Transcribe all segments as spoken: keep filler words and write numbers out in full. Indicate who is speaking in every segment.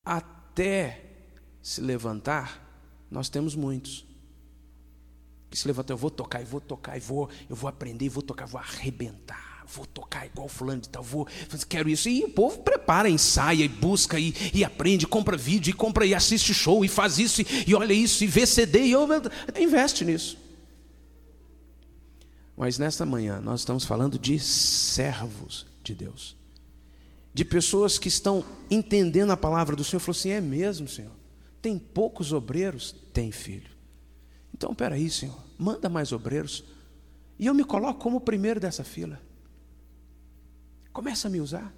Speaker 1: até se levantar, nós temos muitos. Que se levantam, eu vou tocar, eu vou tocar, eu vou, eu vou aprender, eu vou tocar, vou arrebentar, vou tocar igual fulano de tal, vou, quero isso. E o povo prepara, ensaia, e busca, e, e aprende, compra vídeo, e compra, e assiste show, e faz isso, e, e olha isso, e vê C D, e eu, investe nisso. Mas nesta manhã, nós estamos falando de servos de Deus. De pessoas que estão entendendo a palavra do Senhor. Falou assim, é mesmo, Senhor? Tem poucos obreiros? Tem, filho. Então, peraí, Senhor, manda mais obreiros. E eu me coloco como o primeiro dessa fila. Começa a me usar.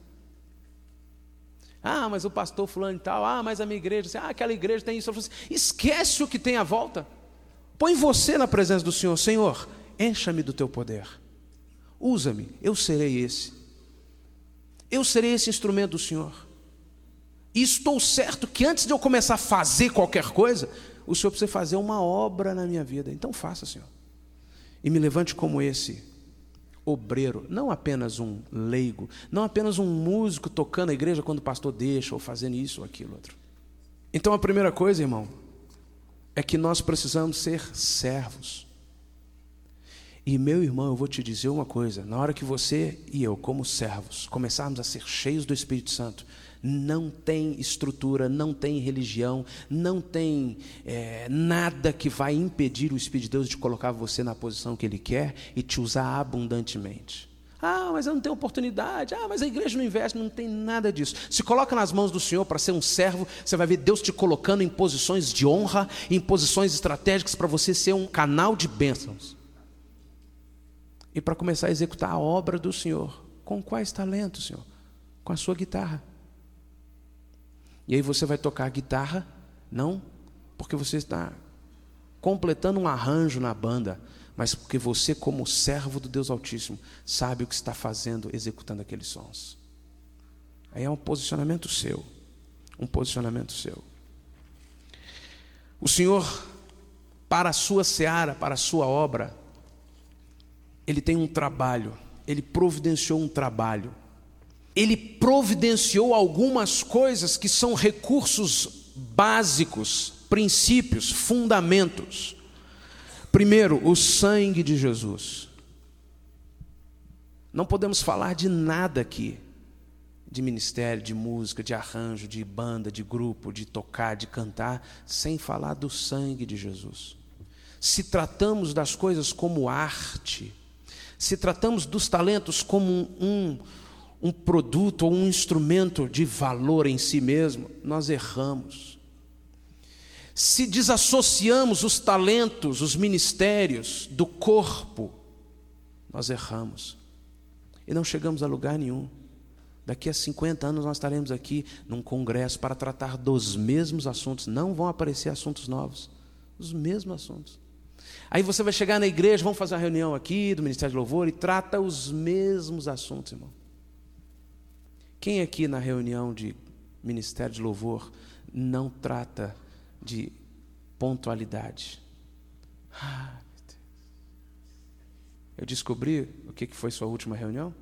Speaker 1: Ah, mas o pastor fulano e tal. Ah, mas a minha igreja. Ah, aquela igreja tem isso. Eu falo assim, esquece o que tem à volta. Põe você na presença do Senhor. Senhor, encha-me do teu poder. Usa-me, eu serei esse. Eu serei esse instrumento do Senhor. E estou certo que antes de eu começar a fazer qualquer coisa, o Senhor precisa fazer uma obra na minha vida. Então faça, Senhor. E me levante como esse obreiro, não apenas um leigo, não apenas um músico tocando a igreja quando o pastor deixa, ou fazendo isso ou aquilo outro. Então a primeira coisa, irmão, é que nós precisamos ser servos. E meu irmão, eu vou te dizer uma coisa, na hora que você e eu, como servos, começarmos a ser cheios do Espírito Santo, não tem estrutura, não tem religião, não tem é, nada que vai impedir o Espírito de Deus de colocar você na posição que Ele quer e te usar abundantemente. Ah, mas eu não tenho oportunidade, ah, mas a igreja não investe, não tem nada disso. Se coloca nas mãos do Senhor para ser um servo, você vai ver Deus te colocando em posições de honra, em posições estratégicas para você ser um canal de bênçãos. E para começar a executar a obra do Senhor. Com quais talentos, Senhor? Com a sua guitarra. E aí você vai tocar a guitarra, não porque você está completando um arranjo na banda, mas porque você, como servo do Deus Altíssimo, sabe o que está fazendo, executando aqueles sons. Aí é um posicionamento seu. Um posicionamento seu. O Senhor, para a sua seara, para a sua obra, Ele tem um trabalho, Ele providenciou um trabalho. Ele providenciou algumas coisas que são recursos básicos, princípios, fundamentos. Primeiro, o sangue de Jesus. Não podemos falar de nada aqui, de ministério, de música, de arranjo, de banda, de grupo, de tocar, de cantar, sem falar do sangue de Jesus. Se tratamos das coisas como arte, se tratamos dos talentos como um, um, um produto ou um instrumento de valor em si mesmo, nós erramos. Se desassociamos os talentos, os ministérios do corpo, nós erramos. E não chegamos a lugar nenhum. Daqui a cinquenta anos nós estaremos aqui num congresso para tratar dos mesmos assuntos. Não vão aparecer assuntos novos, os mesmos assuntos. Aí você vai chegar na igreja, vamos fazer uma reunião aqui do Ministério de Louvor e trata os mesmos assuntos, irmão. Quem aqui na reunião de Ministério de Louvor não trata de pontualidade? Ah, meu Deus. Eu descobri o que foi sua última reunião?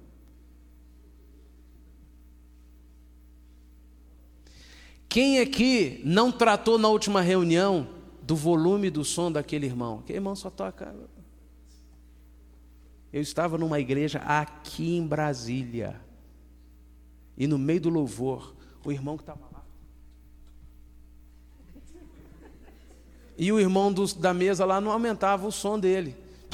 Speaker 1: Quem aqui não tratou na última reunião do volume do som daquele irmão? Aquele irmão só toca. Eu estava numa igreja aqui em Brasília, e no meio do louvor, o irmão que estava lá, e o irmão do, da mesa lá não aumentava o som dele.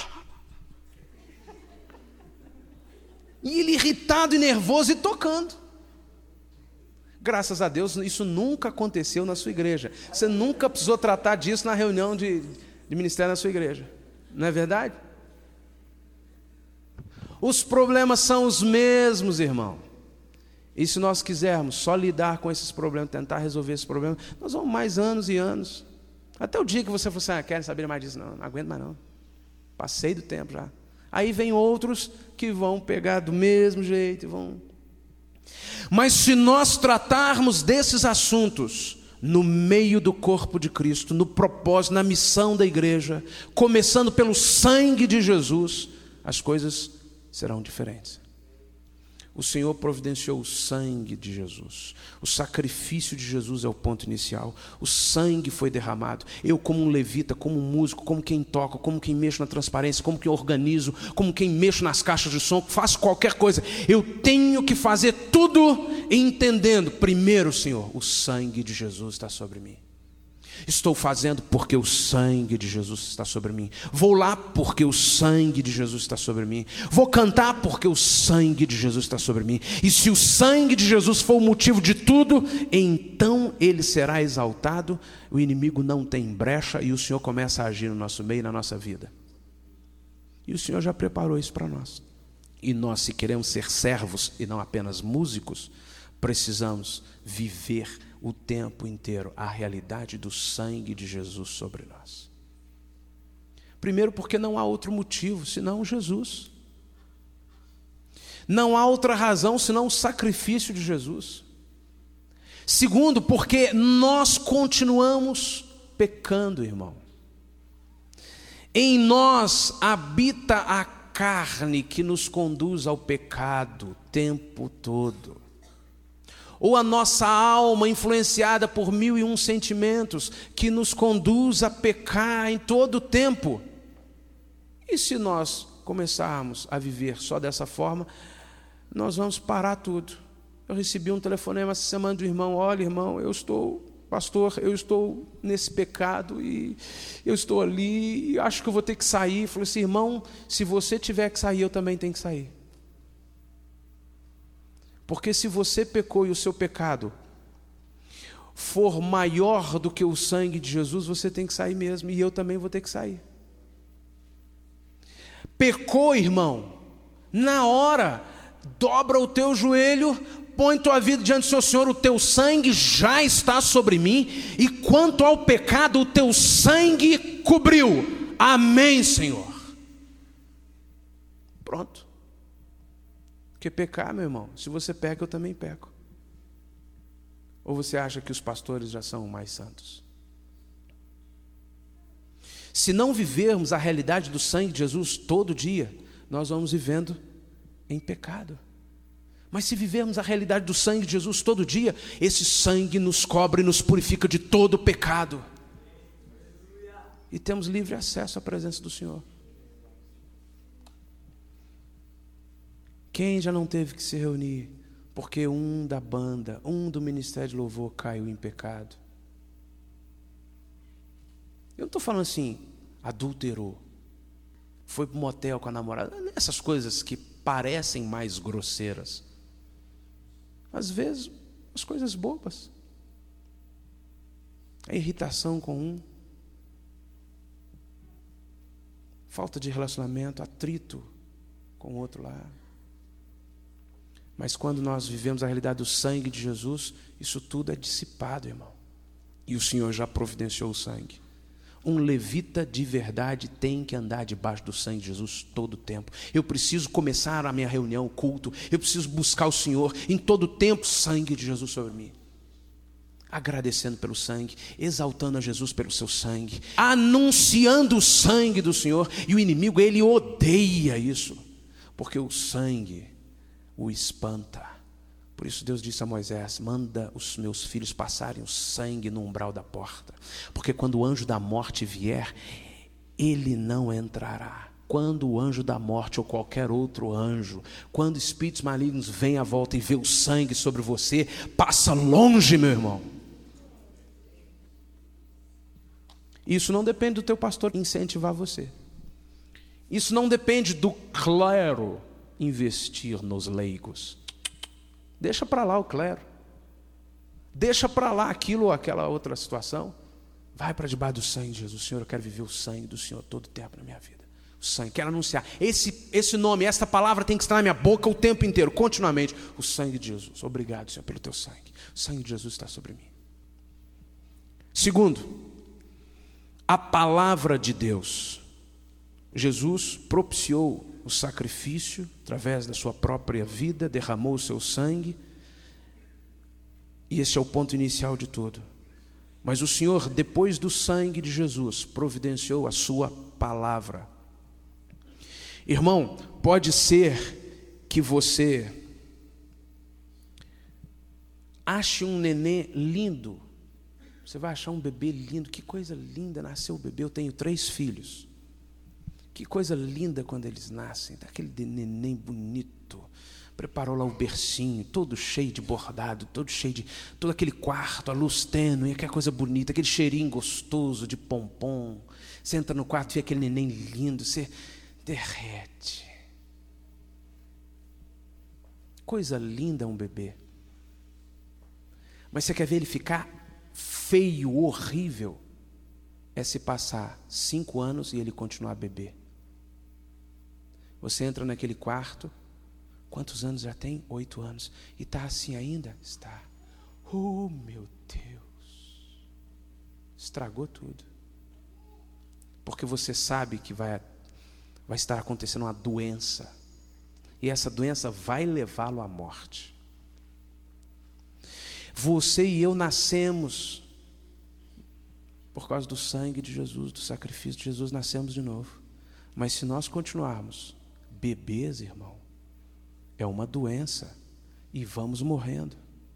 Speaker 1: E ele irritado e nervoso e tocando. Graças a Deus, isso nunca aconteceu na sua igreja. Você nunca precisou tratar disso na reunião de, de ministério na sua igreja. Não é verdade? Os problemas são os mesmos, irmão. E se nós quisermos só lidar com esses problemas, tentar resolver esses problemas, nós vamos mais anos e anos. Até o dia que você for assim, ah, querem saber mais disso? Não, não aguento mais não. Passei do tempo já. Aí vem outros que vão pegar do mesmo jeito e vão... Mas se nós tratarmos desses assuntos no meio do corpo de Cristo, no propósito, na missão da igreja, começando pelo sangue de Jesus, as coisas serão diferentes. O Senhor providenciou o sangue de Jesus. O sacrifício de Jesus é o ponto inicial. O sangue foi derramado. Eu, como um levita, como um músico, como quem toca, como quem mexo na transparência, como quem organizo, como quem mexo nas caixas de som, faço qualquer coisa, eu tenho que fazer tudo entendendo, primeiro, Senhor, o sangue de Jesus está sobre mim. Estou fazendo porque o sangue de Jesus está sobre mim. Vou lá porque o sangue de Jesus está sobre mim. Vou cantar porque o sangue de Jesus está sobre mim. E se o sangue de Jesus for o motivo de tudo, então ele será exaltado. O inimigo não tem brecha e o Senhor começa a agir no nosso meio e na nossa vida. E o Senhor já preparou isso para nós. E nós, se queremos ser servos e não apenas músicos, precisamos viver o tempo inteiro a realidade do sangue de Jesus sobre nós. Primeiro, porque não há outro motivo senão Jesus. Não há outra razão senão o sacrifício de Jesus. Segundo, porque nós continuamos pecando, irmão. Em nós habita a carne que nos conduz ao pecado o tempo todo. Ou a nossa alma influenciada por mil e um sentimentos que nos conduz a pecar em todo o tempo. E se nós começarmos a viver só dessa forma, nós vamos parar tudo. Eu recebi um telefonema essa semana do irmão: olha, irmão, eu estou, pastor, eu estou nesse pecado e eu estou ali e acho que eu vou ter que sair. Eu falei assim: irmão, se você tiver que sair, eu também tenho que sair. Porque se você pecou e o seu pecado for maior do que o sangue de Jesus, você tem que sair mesmo, e eu também vou ter que sair. Pecou, irmão, na hora, dobra o teu joelho, põe tua vida diante do Senhor: Senhor, o teu sangue já está sobre mim, e quanto ao pecado, o teu sangue cobriu. Amém, Senhor. Pronto. Porque pecar, meu irmão, se você peca, eu também peco. Ou você acha que os pastores já são mais santos? Se não vivermos a realidade do sangue de Jesus todo dia, nós vamos vivendo em pecado. Mas se vivermos a realidade do sangue de Jesus todo dia, esse sangue nos cobre e nos purifica de todo pecado. E temos livre acesso à presença do Senhor. Quem já não teve que se reunir porque um da banda, um do ministério de louvor caiu em pecado? Eu não estou falando assim, adulterou, foi para um motel com a namorada, essas coisas que parecem mais grosseiras. Às vezes, as coisas bobas. A irritação com um, falta de relacionamento, atrito com o outro lá. Mas quando nós vivemos a realidade do sangue de Jesus, isso tudo é dissipado, irmão. E o Senhor já providenciou o sangue. Um levita de verdade tem que andar debaixo do sangue de Jesus todo o tempo. Eu preciso começar a minha reunião, o culto. Eu preciso buscar o Senhor em todo o tempo, sangue de Jesus sobre mim. Agradecendo pelo sangue, exaltando a Jesus pelo seu sangue, anunciando o sangue do Senhor. E o inimigo, ele odeia isso, porque o sangue o espanta. Por isso Deus disse a Moisés: manda os meus filhos passarem o sangue no umbral da porta, porque quando o anjo da morte vier, ele não entrará. Quando o anjo da morte ou qualquer outro anjo, quando espíritos malignos vêm à volta e vê o sangue sobre você, passa longe, meu irmão. Isso não depende do teu pastor incentivar você. Isso não depende do clero investir nos leigos. Deixa para lá o clero. Deixa para lá aquilo ou aquela outra situação. Vai para debaixo do sangue de Jesus. Senhor, eu quero viver o sangue do Senhor todo o tempo na minha vida. O sangue, quero anunciar. Esse, esse nome, essa palavra tem que estar na minha boca o tempo inteiro, continuamente. O sangue de Jesus. Obrigado, Senhor, pelo teu sangue. O sangue de Jesus está sobre mim. Segundo, a palavra de Deus. Jesus propiciou o sacrifício através da sua própria vida, derramou o seu sangue, e esse é o ponto inicial de tudo. Mas o Senhor, depois do sangue de Jesus, providenciou a sua palavra. Irmão, pode ser que você Ache um nenê lindo. Você vai achar um bebê lindo. Que coisa linda, nasceu o bebê. Eu tenho três filhos. Que coisa linda quando eles nascem. Daquele neném bonito. Preparou lá o bercinho, todo cheio de bordado, todo cheio de... todo aquele quarto, a luz tênue, aquela coisa bonita, aquele cheirinho gostoso de pompom. Você entra no quarto e vê aquele neném lindo, você derrete. Coisa linda um bebê. Mas você quer ver ele ficar feio, horrível? É se passar cinco anos e ele continuar bebê. Você entra naquele quarto, quantos anos já tem? Oito anos. E está assim ainda? Está. Oh, meu Deus. Estragou tudo. Porque você sabe que vai, vai estar acontecendo uma doença. E essa doença vai levá-lo à morte. Você e eu nascemos por causa do sangue de Jesus, do sacrifício de Jesus, nascemos de novo. Mas se nós continuarmos bebês, irmão, é uma doença e vamos morrendo.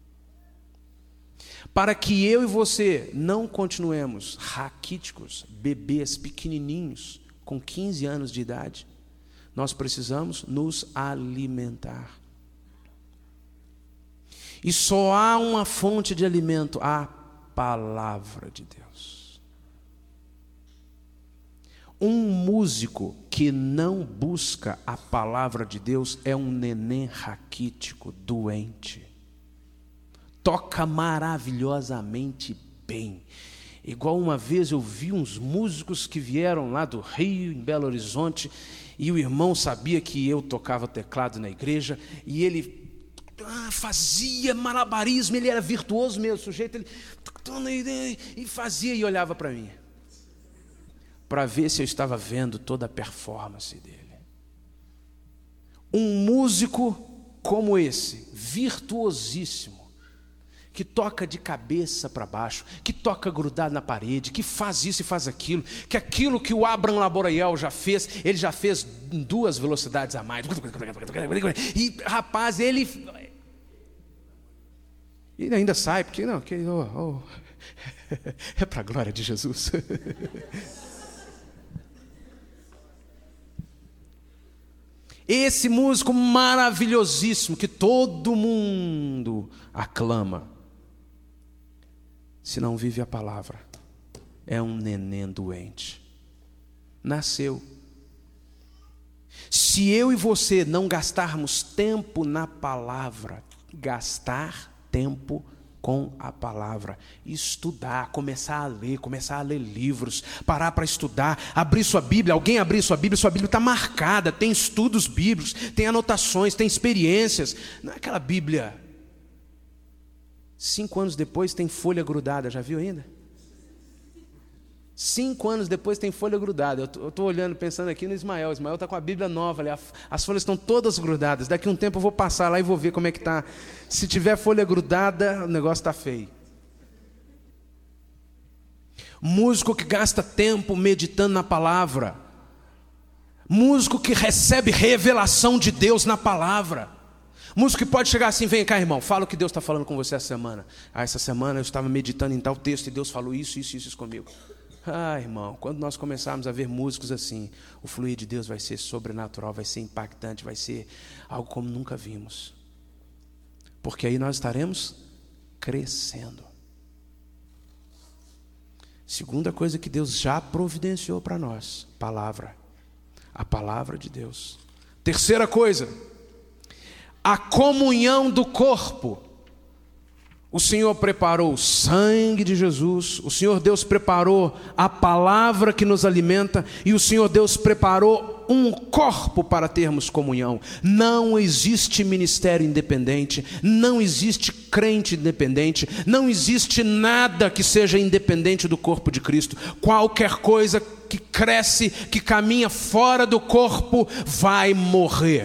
Speaker 1: Para que eu e você não continuemos raquíticos, bebês pequenininhos, com quinze anos de idade, nós precisamos nos alimentar. E só há uma fonte de alimento, a palavra de Deus. Um músico que não busca a palavra de Deus é um neném raquítico, doente. Toca maravilhosamente bem. Igual uma vez eu vi uns músicos que vieram lá do Rio, em Belo Horizonte, e o irmão sabia que eu tocava teclado na igreja, e ele ah, fazia malabarismo, ele era virtuoso mesmo, o sujeito, ele e fazia e olhava para mim, para ver se eu estava vendo toda a performance dele. Um músico como esse, virtuosíssimo, que toca de cabeça para baixo, que toca grudado na parede, que faz isso e faz aquilo, que aquilo que o Abraham Laboriel já fez, ele já fez em duas velocidades a mais. E rapaz, ele... Ele ainda sai, porque não, que, oh, oh, é para a glória de Jesus. Esse músico maravilhosíssimo, que todo mundo aclama, se não vive a palavra, é um neném doente. Nasceu. Se eu e você não gastarmos tempo na palavra, gastar tempo com a palavra, estudar, começar a ler, começar a ler livros, parar para estudar, abrir sua Bíblia, alguém abrir sua Bíblia, sua Bíblia está marcada, tem estudos bíblicos, tem anotações, tem experiências, não é aquela Bíblia, cinco anos depois tem folha grudada, já viu ainda? Cinco anos depois tem folha grudada. Eu estou olhando, pensando aqui no Ismael. O Ismael está com a Bíblia nova ali. As folhas estão todas grudadas. Daqui a um tempo eu vou passar lá e vou ver como é que está. Se tiver folha grudada, o negócio está feio. Músico que gasta tempo meditando na palavra. Músico que recebe revelação de Deus na palavra. Músico que pode chegar assim, vem cá, irmão, fala o que Deus está falando com você essa semana. Ah, essa semana eu estava meditando em tal texto e Deus falou isso, isso, isso, isso comigo. Ah, irmão, quando nós começarmos a ver músicos assim, o fluir de Deus vai ser sobrenatural, vai ser impactante, vai ser algo como nunca vimos. Porque aí nós estaremos crescendo. Segunda coisa que Deus já providenciou para nós, palavra. A palavra de Deus. Terceira coisa, a comunhão do corpo. O Senhor preparou o sangue de Jesus, o Senhor Deus preparou a palavra que nos alimenta e o Senhor Deus preparou um corpo para termos comunhão. Não existe ministério independente, não existe crente independente, não existe nada que seja independente do corpo de Cristo. Qualquer coisa que cresce, que caminha fora do corpo, vai morrer.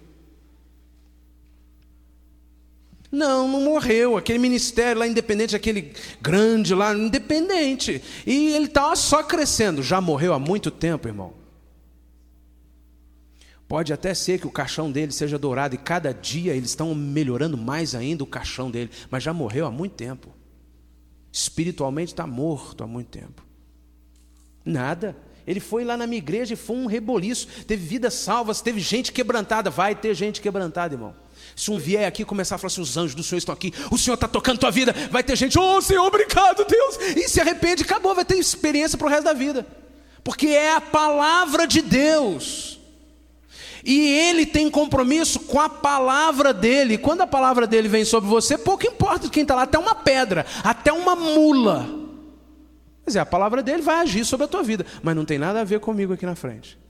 Speaker 1: Não, não morreu. Aquele ministério lá independente, aquele grande lá, independente. E ele estava só crescendo. Já morreu há muito tempo, irmão. Pode até ser que o caixão dele seja dourado, e cada dia eles estão melhorando mais ainda o caixão dele, mas já morreu há muito tempo. Espiritualmente está morto há muito tempo. Nada. Ele foi lá na minha igreja e foi um reboliço. Teve vidas salvas, teve gente quebrantada. Vai ter gente quebrantada, irmão. Se um vier aqui e começar a falar assim, os anjos do Senhor estão aqui, o Senhor está tocando tua vida, vai ter gente, oh Senhor, obrigado Deus, e se arrepende, acabou, vai ter experiência para o resto da vida, porque é a palavra de Deus, e Ele tem compromisso com a palavra dEle. Quando a palavra dEle vem sobre você, pouco importa quem está lá, até uma pedra, até uma mula, mas é, a palavra dEle vai agir sobre a tua vida, mas não tem nada a ver comigo aqui na frente.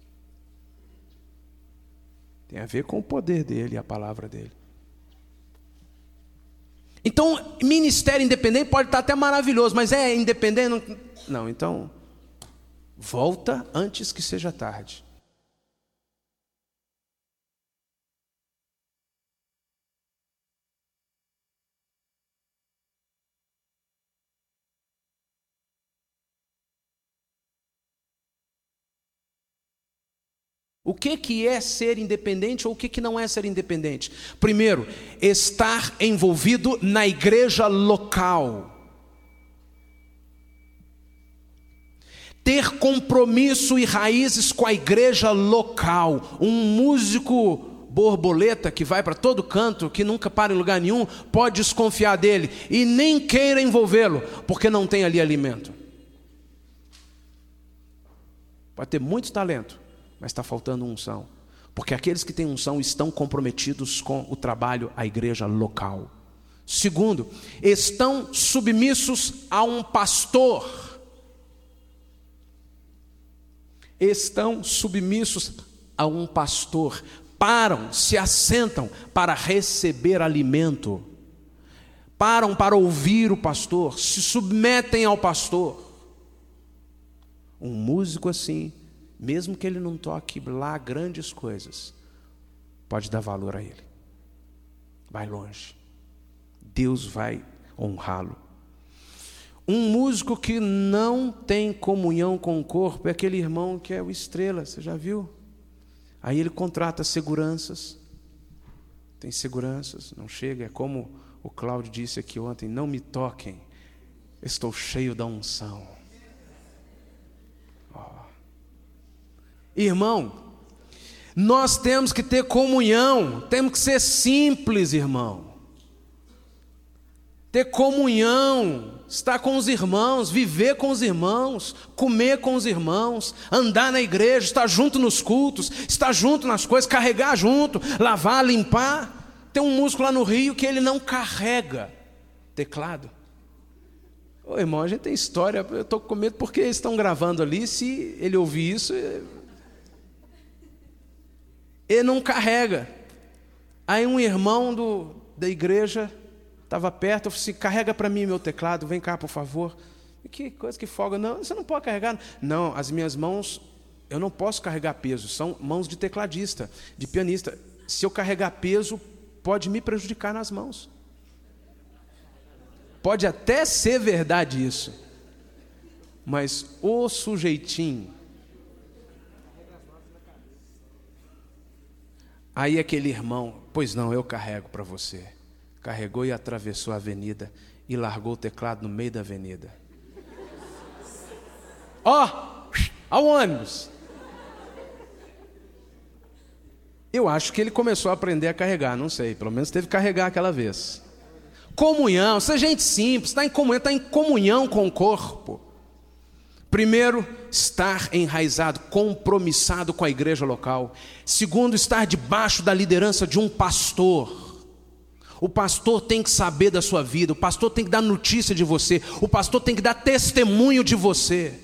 Speaker 1: Tem a ver com o poder dele e a palavra dele. Então, ministério independente pode estar até maravilhoso, mas é independente? Não, não, então, volta antes que seja tarde. O que, que é ser independente ou o que, que não é ser independente? Primeiro, estar envolvido na igreja local. Ter compromisso e raízes com a igreja local. Um músico borboleta que vai para todo canto, que nunca para em lugar nenhum, pode desconfiar dele e nem queira envolvê-lo, porque não tem ali alimento. Pode ter muito talento, mas está faltando unção, porque aqueles que têm unção estão comprometidos com o trabalho, a igreja local. Segundo, estão submissos a um pastor. Estão submissos a um pastor. Param, se assentam para receber alimento. Param para ouvir o pastor, se submetem ao pastor. Um músico assim, mesmo que ele não toque lá grandes coisas, pode dar valor a ele. Vai longe. Deus vai honrá-lo. Um músico que não tem comunhão com o corpo é aquele irmão que é o estrela, você já viu? Aí ele contrata seguranças. Tem seguranças, não chega, é como o Cláudio disse aqui ontem, não me toquem, estou cheio da unção. Irmão, nós temos que ter comunhão, temos que ser simples, irmão. Ter comunhão, estar com os irmãos, viver com os irmãos, comer com os irmãos, andar na igreja, estar junto nos cultos, estar junto nas coisas, carregar junto, lavar, limpar. Tem um músico lá no Rio que ele não carrega teclado. Ô irmão, a gente tem história, eu estou com medo porque eles estão gravando ali, se ele ouvir isso... Ele não carrega. Aí um irmão do, da igreja estava perto, eu falei assim, carrega para mim meu teclado, vem cá por favor. E que coisa que folga, não, você não pode carregar. Não, as minhas mãos, eu não posso carregar peso, são mãos de tecladista, de pianista. Se eu carregar peso, pode me prejudicar nas mãos. Pode até ser verdade isso, mas o sujeitinho. Aí aquele irmão, pois não, eu carrego para você. Carregou e atravessou a avenida e largou o teclado no meio da avenida. Ó, oh, ao ônibus. Eu acho que ele começou a aprender a carregar, não sei, pelo menos teve que carregar aquela vez. Comunhão, seja gente simples, está em comunhão, está em comunhão com o corpo. Primeiro, estar enraizado, compromissado com a igreja local. Segundo, estar debaixo da liderança de um pastor. O pastor tem que saber da sua vida, o pastor tem que dar notícia de você, o pastor tem que dar testemunho de você.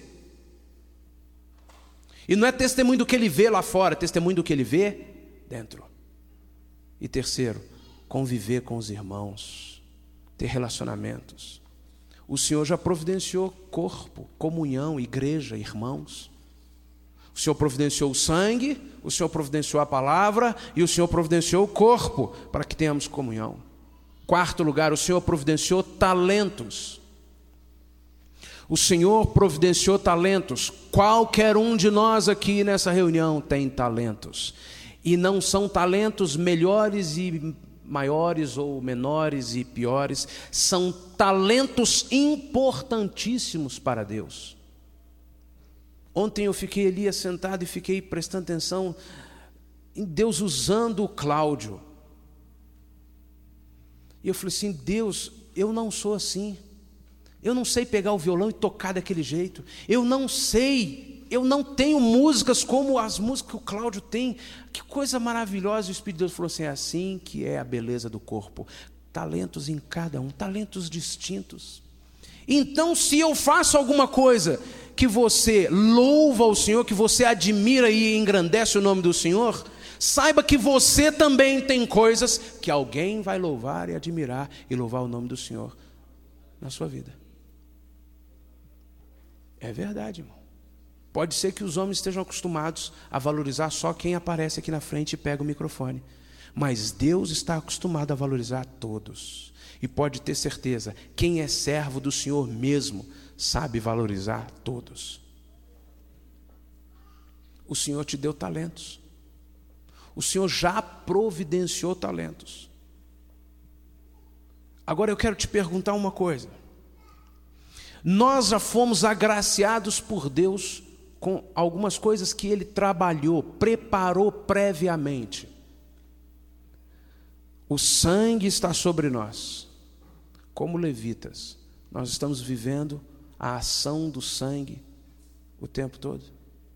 Speaker 1: E não é testemunho do que ele vê lá fora, é testemunho do que ele vê dentro. E terceiro, conviver com os irmãos, ter relacionamentos. O Senhor já providenciou corpo, comunhão, igreja, irmãos. O Senhor providenciou o sangue, o Senhor providenciou a palavra e o Senhor providenciou o corpo para que tenhamos comunhão. Quarto lugar, o Senhor providenciou talentos. O Senhor providenciou talentos. Qualquer um de nós aqui nessa reunião tem talentos. E não são talentos melhores e maiores ou menores e piores. São talentos importantíssimos para Deus. Ontem eu fiquei ali sentado e fiquei prestando atenção em Deus usando o Cláudio. E eu falei assim: Deus, eu não sou assim. Eu não sei pegar o violão e tocar daquele jeito. Eu não sei, eu não tenho músicas como as músicas que o Cláudio tem. Que coisa maravilhosa. E o Espírito de Deus falou assim: é assim que é a beleza do corpo. Talentos em cada um, talentos distintos. Então, se eu faço alguma coisa que você louva o Senhor, que você admira e engrandece o nome do Senhor, saiba que você também tem coisas que alguém vai louvar e admirar e louvar o nome do Senhor na sua vida. É verdade, irmão. Pode ser que os homens estejam acostumados a valorizar só quem aparece aqui na frente e pega o microfone. Mas Deus está acostumado a valorizar todos. E pode ter certeza, quem é servo do Senhor mesmo sabe valorizar todos. O Senhor te deu talentos. O Senhor já providenciou talentos. Agora eu quero te perguntar uma coisa. Nós já fomos agraciados por Deus com algumas coisas que Ele trabalhou, preparou previamente. O sangue está sobre nós. Como levitas, nós estamos vivendo a ação do sangue o tempo todo.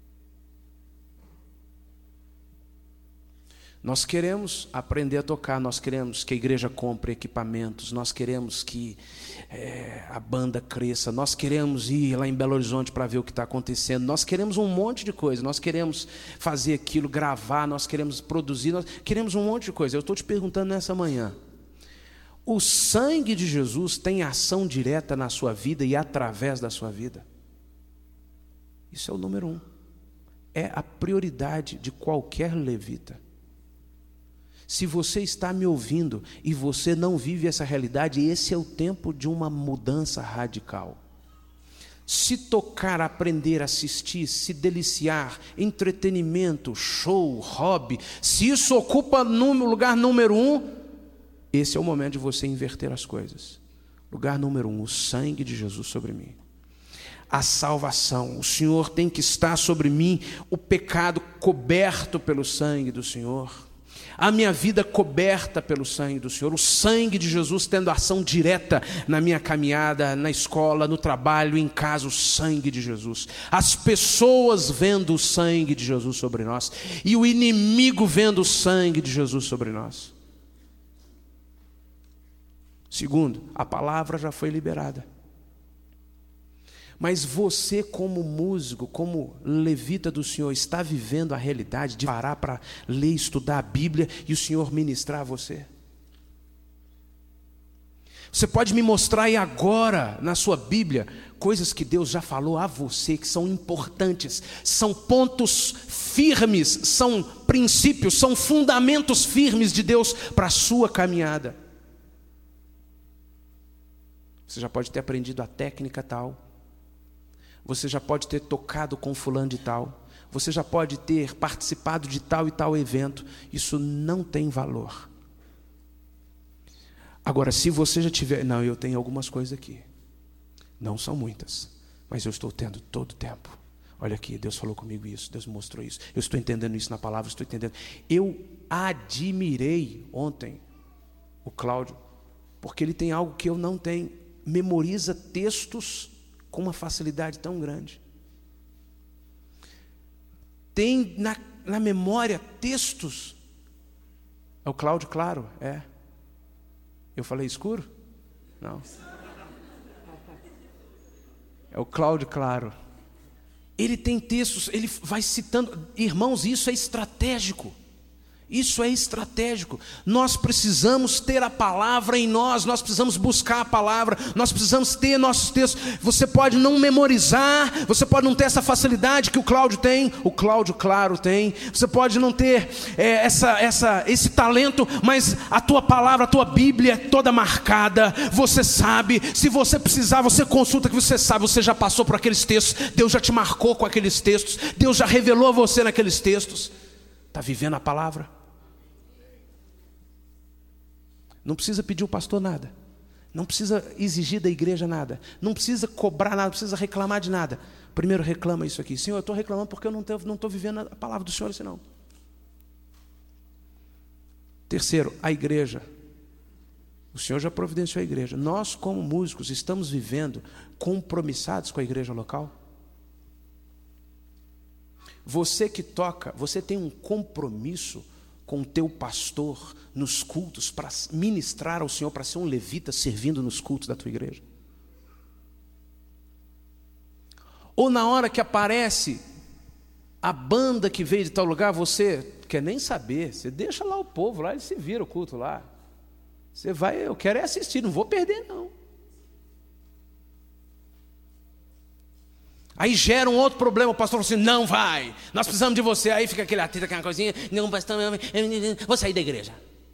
Speaker 1: Nós queremos aprender a tocar, nós queremos que a igreja compre equipamentos, nós queremos que é, a banda cresça, nós queremos ir lá em Belo Horizonte para ver o que está acontecendo, nós queremos um monte de coisa, nós queremos fazer aquilo, gravar, nós queremos produzir, nós queremos um monte de coisa. Eu estou te perguntando nessa manhã, o sangue de Jesus tem ação direta na sua vida e através da sua vida? Isso é o número um, é a prioridade de qualquer levita. Se você está me ouvindo e você não vive essa realidade, esse é o tempo de uma mudança radical. Se tocar, aprender, assistir, se deliciar, entretenimento, show, hobby, se isso ocupa no lugar número um, esse é o momento de você inverter as coisas. Lugar número um, o sangue de Jesus sobre mim. A salvação, o Senhor tem que estar sobre mim, o pecado coberto pelo sangue do Senhor. A minha vida coberta pelo sangue do Senhor, o sangue de Jesus tendo ação direta na minha caminhada, na escola, no trabalho, em casa, o sangue de Jesus. As pessoas vendo o sangue de Jesus sobre nós e o inimigo vendo o sangue de Jesus sobre nós. Segundo, a palavra já foi liberada. Mas você, como músico, como levita do Senhor, está vivendo a realidade de parar para ler, estudar a Bíblia e o Senhor ministrar a você? Você pode me mostrar aí agora, na sua Bíblia, coisas que Deus já falou a você, que são importantes, são pontos firmes, são princípios, são fundamentos firmes de Deus para a sua caminhada. Você já pode ter aprendido a técnica tal. Você já pode ter tocado com fulano de tal. Você já pode ter participado de tal e tal evento. Isso não tem valor. Agora, se você já tiver... Não, eu tenho algumas coisas aqui. Não são muitas, mas eu estou tendo todo o tempo. Olha aqui, Deus falou comigo isso, Deus mostrou isso. Eu estou entendendo isso na palavra, estou entendendo. Eu admirei ontem o Cláudio, porque ele tem algo que eu não tenho. Memoriza textos com uma facilidade tão grande. Tem na, na memória textos. É o Cláudio, claro, é. Eu falei escuro? Não. É o Cláudio, claro. Ele tem textos, ele vai citando. Irmãos, isso é estratégico. Isso é estratégico. Nós precisamos ter a palavra em nós, nós precisamos buscar a palavra, nós precisamos ter nossos textos. Você pode não memorizar, você pode não ter essa facilidade que o Cláudio tem, o Cláudio, claro, tem. Você pode não ter é, essa, essa, esse talento, mas a tua palavra, a tua Bíblia é toda marcada. Você sabe, se você precisar, você consulta que você sabe, você já passou por aqueles textos, Deus já te marcou com aqueles textos, Deus já revelou a você naqueles textos. Está vivendo a palavra? Não precisa pedir ao pastor nada, não precisa exigir da igreja nada, não precisa cobrar nada, não precisa reclamar de nada. Primeiro reclama isso aqui: Senhor, eu estou reclamando porque eu não estou não estou vivendo a palavra do Senhor, senão. Terceiro, a igreja. O Senhor já providenciou a igreja. Nós, como músicos, estamos vivendo compromissados com a igreja local? Você que toca, você tem um compromisso com o teu pastor nos cultos, para ministrar ao Senhor, para ser um levita servindo nos cultos da tua igreja? Ou na hora que aparece a banda que veio de tal lugar, você quer nem saber, você deixa lá o povo, lá ele se vira o culto lá. Você vai, eu quero é assistir, não vou perder não. Aí gera um outro problema, o pastor fala assim: não vai, nós precisamos de você. Aí fica aquele atrito, aquela coisinha: não, pastor, vou sair da igreja.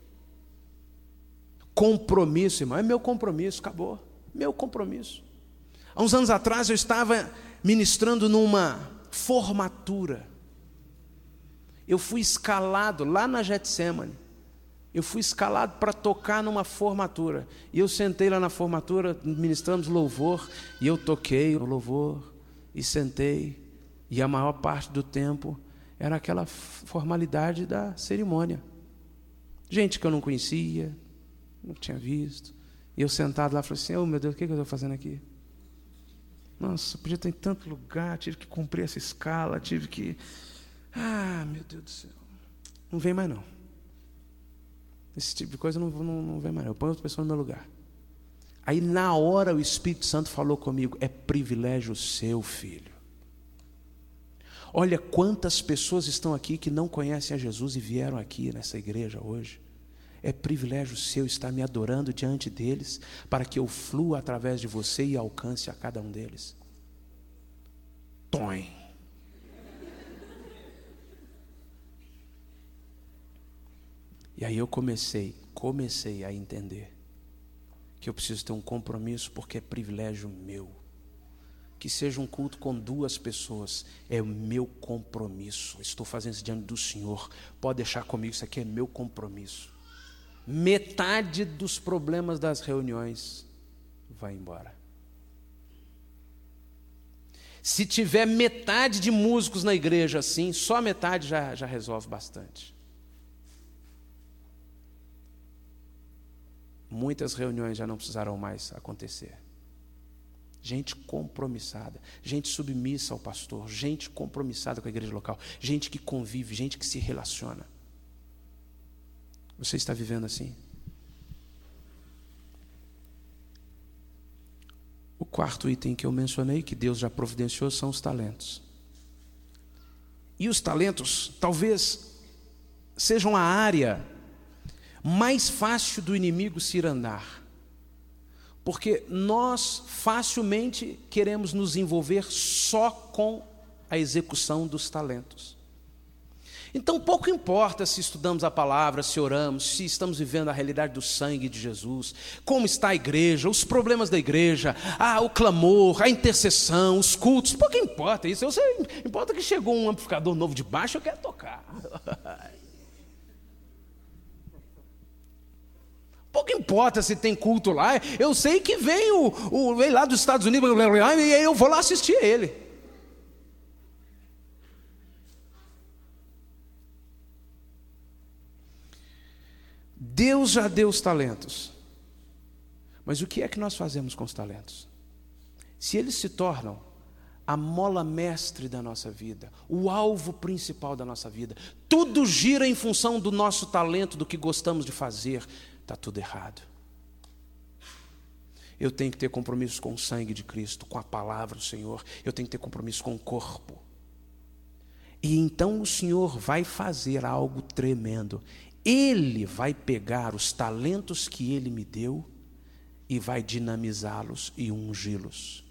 Speaker 1: Compromisso, irmão, é meu compromisso, acabou, meu compromisso. Há uns anos atrás eu estava ministrando numa formatura. Eu fui escalado lá na Getsemane. Eu fui escalado para tocar numa formatura. E eu sentei lá na formatura, ministramos louvor, e eu toquei o louvor e sentei, e a maior parte do tempo era aquela formalidade da cerimônia. Gente que eu não conhecia, não tinha visto, e eu sentado lá, falei assim: oh meu Deus, o que eu estou fazendo aqui? Nossa, eu podia estar em tanto lugar, tive que cumprir essa escala, tive que... Ah, meu Deus do céu, não vem mais não. Esse tipo de coisa não, não, não vem mais não, eu ponho outra pessoa no meu lugar. Aí na hora o Espírito Santo falou comigo: é privilégio seu, filho. Olha quantas pessoas estão aqui que não conhecem a Jesus e vieram aqui nessa igreja hoje. É privilégio seu estar me adorando diante deles, para que eu flua através de você e alcance a cada um deles. Tom. E aí eu comecei, comecei a entender que eu preciso ter um compromisso, porque é privilégio meu. Que seja um culto com duas pessoas, é o meu compromisso. Estou fazendo isso diante do Senhor, pode deixar comigo, isso aqui é meu compromisso. Metade dos problemas das reuniões vai embora. Se tiver metade de músicos na igreja assim, só metade já, já resolve bastante. Muitas reuniões já não precisarão mais acontecer. Gente compromissada, gente submissa ao pastor, gente compromissada com a igreja local, gente que convive, gente que se relaciona. Você está vivendo assim? O quarto item que eu mencionei, que Deus já providenciou, são os talentos. E os talentos talvez sejam a área mais fácil do inimigo se ir andar, porque nós facilmente queremos nos envolver só com a execução dos talentos. Então pouco importa se estudamos a palavra, se oramos, se estamos vivendo a realidade do sangue de Jesus, como está a igreja, os problemas da igreja, ah, o clamor, a intercessão, os cultos, pouco importa isso. Eu sei, importa que chegou um amplificador novo de baixo, eu quero tocar. Pouco importa se tem culto lá, eu sei que vem o, o vem lá dos Estados Unidos, e eu vou lá assistir a ele. Deus já deu os talentos, mas o que é que nós fazemos com os talentos? Se eles se tornam a mola mestre da nossa vida, o alvo principal da nossa vida, tudo gira em função do nosso talento, do que gostamos de fazer, está tudo errado. Eu tenho que ter compromisso com o sangue de Cristo, com a palavra do Senhor. Eu tenho que ter compromisso com o corpo. E então o Senhor vai fazer algo tremendo. Ele vai pegar os talentos que Ele me deu e vai dinamizá-los e ungí-los.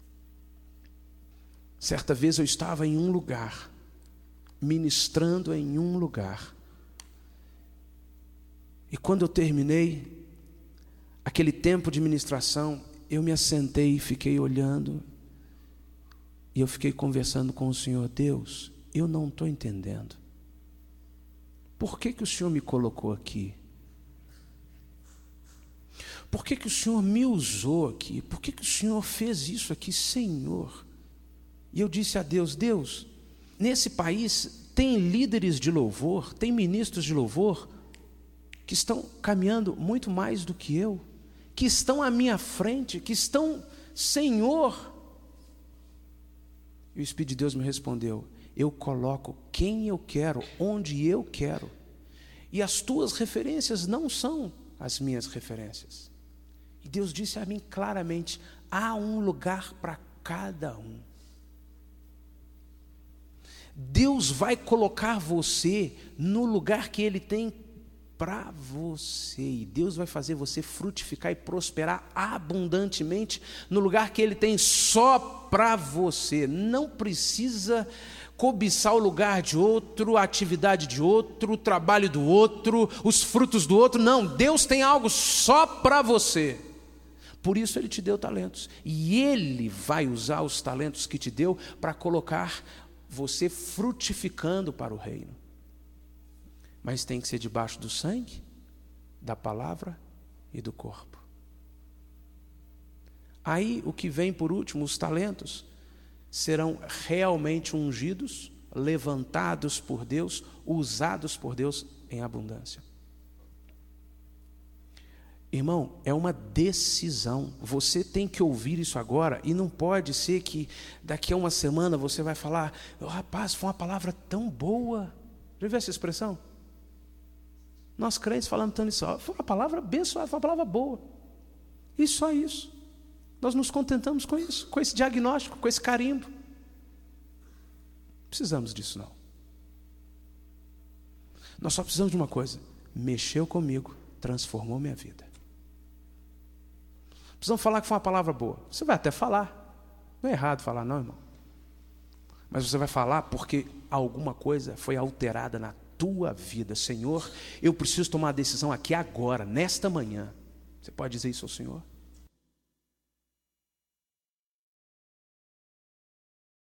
Speaker 1: Certa vez eu estava em um lugar, ministrando em um lugar. E quando eu terminei aquele tempo de ministração, eu me assentei e fiquei olhando. E eu fiquei conversando com o Senhor. Deus, eu não estou entendendo. Por que que o Senhor me colocou aqui? Por que que o Senhor me usou aqui? Por que que o Senhor fez isso aqui, Senhor? E eu disse a Deus, Deus, nesse país tem líderes de louvor, tem ministros de louvor, que estão caminhando muito mais do que eu, que estão à minha frente, que estão, Senhor. E o Espírito de Deus me respondeu, eu coloco quem eu quero, onde eu quero. E as tuas referências não são as minhas referências. E Deus disse a mim claramente, há um lugar para cada um. Deus vai colocar você no lugar que Ele tem para você. E Deus vai fazer você frutificar e prosperar abundantemente no lugar que Ele tem só para você. Não precisa cobiçar o lugar de outro, a atividade de outro, o trabalho do outro, os frutos do outro. Não, Deus tem algo só para você. Por isso Ele te deu talentos. E Ele vai usar os talentos que te deu para colocar você frutificando para o reino. Mas tem que ser debaixo do sangue, da palavra e do corpo. Aí o que vem por último, os talentos, serão realmente ungidos, levantados por Deus, usados por Deus em abundância. Irmão, é uma decisão. Você tem que ouvir isso agora. E não pode ser que daqui a uma semana você vai falar, oh, rapaz, foi uma palavra tão boa. Já viu essa expressão? Nós crentes falando tanto isso, foi uma palavra abençoada, foi uma palavra boa. E só isso. Nós nos contentamos com isso, com esse diagnóstico, com esse carimbo. Não precisamos disso não. Nós só precisamos de uma coisa. Mexeu comigo, transformou minha vida. Precisamos falar que foi uma palavra boa. Você vai até falar. Não é errado falar não, irmão. Mas você vai falar porque alguma coisa foi alterada na tua vida. Senhor, eu preciso tomar uma decisão aqui agora, nesta manhã. Você pode dizer isso ao Senhor?